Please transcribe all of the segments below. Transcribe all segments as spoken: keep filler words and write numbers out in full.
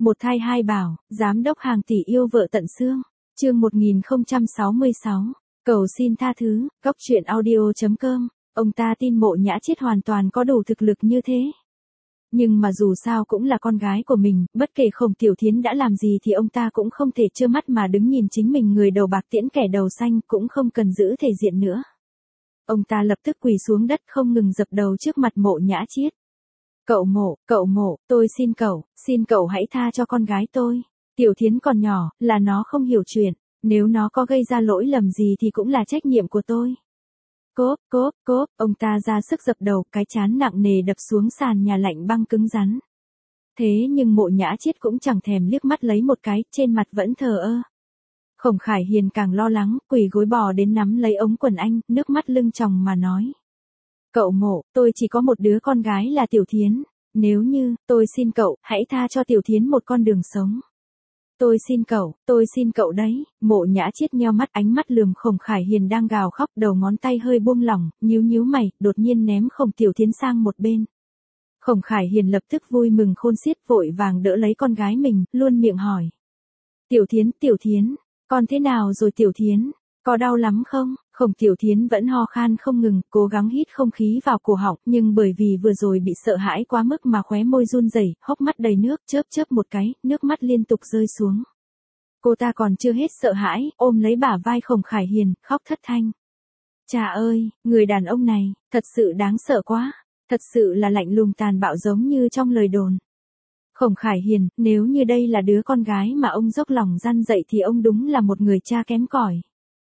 Một thai hai bảo, giám đốc hàng tỷ yêu vợ tận xương. Chương một nghìn không trăm sáu mươi sáu. Cầu xin tha thứ, Cóc truyện audio chấm com. Ông ta tin Mộ Nhã Chiết hoàn toàn có đủ thực lực như thế. Nhưng mà dù sao cũng là con gái của mình, bất kể Khổng Tiểu Thiến đã làm gì thì ông ta cũng không thể trơ mắt mà đứng nhìn chính mình người đầu bạc tiễn kẻ đầu xanh, cũng không cần giữ thể diện nữa. Ông ta lập tức quỳ xuống đất không ngừng dập đầu trước mặt Mộ Nhã Chiết. Cậu Mộ, cậu Mộ, tôi xin cậu, xin cậu hãy tha cho con gái tôi. Tiểu Thiến còn nhỏ, là nó không hiểu chuyện, nếu nó có gây ra lỗi lầm gì thì cũng là trách nhiệm của tôi. Cốp, cốp, cốp, ông ta ra sức dập đầu, cái trán nặng nề đập xuống sàn nhà lạnh băng cứng rắn. Thế nhưng Mộ Nhã Chiết cũng chẳng thèm liếc mắt lấy một cái, trên mặt vẫn thờ ơ. Khổng Khải Hiền càng lo lắng, quỳ gối bò đến nắm lấy ống quần anh, nước mắt lưng tròng mà nói. Cậu Mộ, tôi chỉ có một đứa con gái là Tiểu Thiến, nếu như, tôi xin cậu, hãy tha cho Tiểu Thiến một con đường sống. Tôi xin cậu, tôi xin cậu đấy. Mộ Nhã Chiết nheo mắt, ánh mắt lườm Khổng Khải Hiền đang gào khóc, đầu ngón tay hơi buông lỏng, nhíu nhíu mày, đột nhiên ném Khổng Tiểu Thiến sang một bên. Khổng Khải Hiền lập tức vui mừng khôn xiết, vội vàng đỡ lấy con gái mình, luôn miệng hỏi. Tiểu Thiến, Tiểu Thiến, con thế nào rồi Tiểu Thiến? Có đau lắm không? Khổng Tiểu Thiến vẫn ho khan không ngừng, cố gắng hít không khí vào cổ họng, nhưng bởi vì vừa rồi bị sợ hãi quá mức mà khóe môi run rẩy, hốc mắt đầy nước, chớp chớp một cái, nước mắt liên tục rơi xuống. Cô ta còn chưa hết sợ hãi, ôm lấy bả vai Khổng Khải Hiền, khóc thất thanh. Chà ơi, người đàn ông này, thật sự đáng sợ quá, thật sự là lạnh lùng tàn bạo giống như trong lời đồn. Khổng Khải Hiền, nếu như đây là đứa con gái mà ông dốc lòng răn dạy thì ông đúng là một người cha kém cỏi.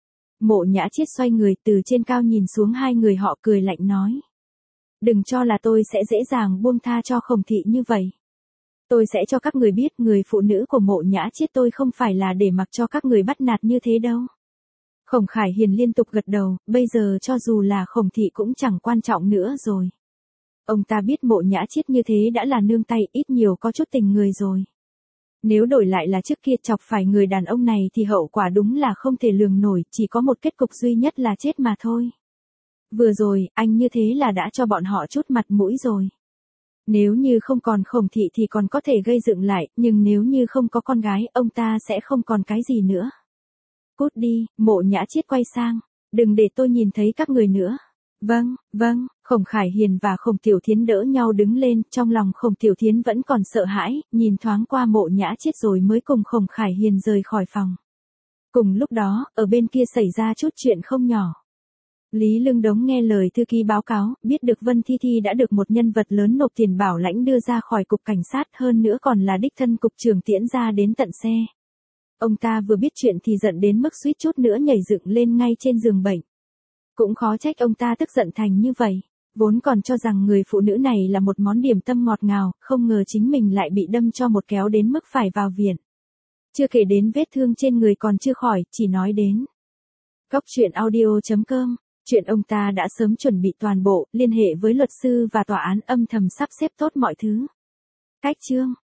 Mộ Nhã Chiết xoay người từ trên cao nhìn xuống hai người họ, cười lạnh nói. Đừng cho là tôi sẽ dễ dàng buông tha cho Khổng thị như vậy. Tôi sẽ cho các người biết người phụ nữ của Mộ Nhã Chiết tôi không phải là để mặc cho các người bắt nạt như thế đâu. Khổng Khải Hiền liên tục gật đầu, bây giờ cho dù là Khổng thị cũng chẳng quan trọng nữa rồi. Ông ta biết Mộ Nhã Chiết như thế đã là nương tay, ít nhiều có chút tình người rồi. Nếu đổi lại là trước kia chọc phải người đàn ông này thì hậu quả đúng là không thể lường nổi, chỉ có một kết cục duy nhất là chết mà thôi. Vừa rồi, anh như thế là đã cho bọn họ chút mặt mũi rồi. Nếu như không còn Khổng thị thì còn có thể gây dựng lại, nhưng nếu như không có con gái, ông ta sẽ không còn cái gì nữa. Cút đi, Mộ Nhã Chiết quay sang, đừng để tôi nhìn thấy các người nữa. Vâng, vâng, Khổng Khải Hiền và Khổng Tiểu Thiến đỡ nhau đứng lên, trong lòng Khổng Tiểu Thiến vẫn còn sợ hãi, nhìn thoáng qua Mộ Nhã Chiết rồi mới cùng Khổng Khải Hiền rời khỏi phòng. Cùng lúc đó, ở bên kia xảy ra chút chuyện không nhỏ. Lý Lương Đống nghe lời thư ký báo cáo, biết được Vân Thi Thi đã được một nhân vật lớn nộp tiền bảo lãnh đưa ra khỏi cục cảnh sát, hơn nữa còn là đích thân cục trưởng tiễn ra đến tận xe. Ông ta vừa biết chuyện thì giận đến mức suýt chút nữa nhảy dựng lên ngay trên giường bệnh. Cũng khó trách ông ta tức giận thành như vậy, vốn còn cho rằng người phụ nữ này là một món điểm tâm ngọt ngào, không ngờ chính mình lại bị đâm cho một kéo đến mức phải vào viện. Chưa kể đến vết thương trên người còn chưa khỏi, chỉ nói đến. Cóc truyện audio chấm com, chuyện ông ta đã sớm chuẩn bị toàn bộ, liên hệ với luật sư và tòa án, âm thầm sắp xếp tốt mọi thứ. Cách chương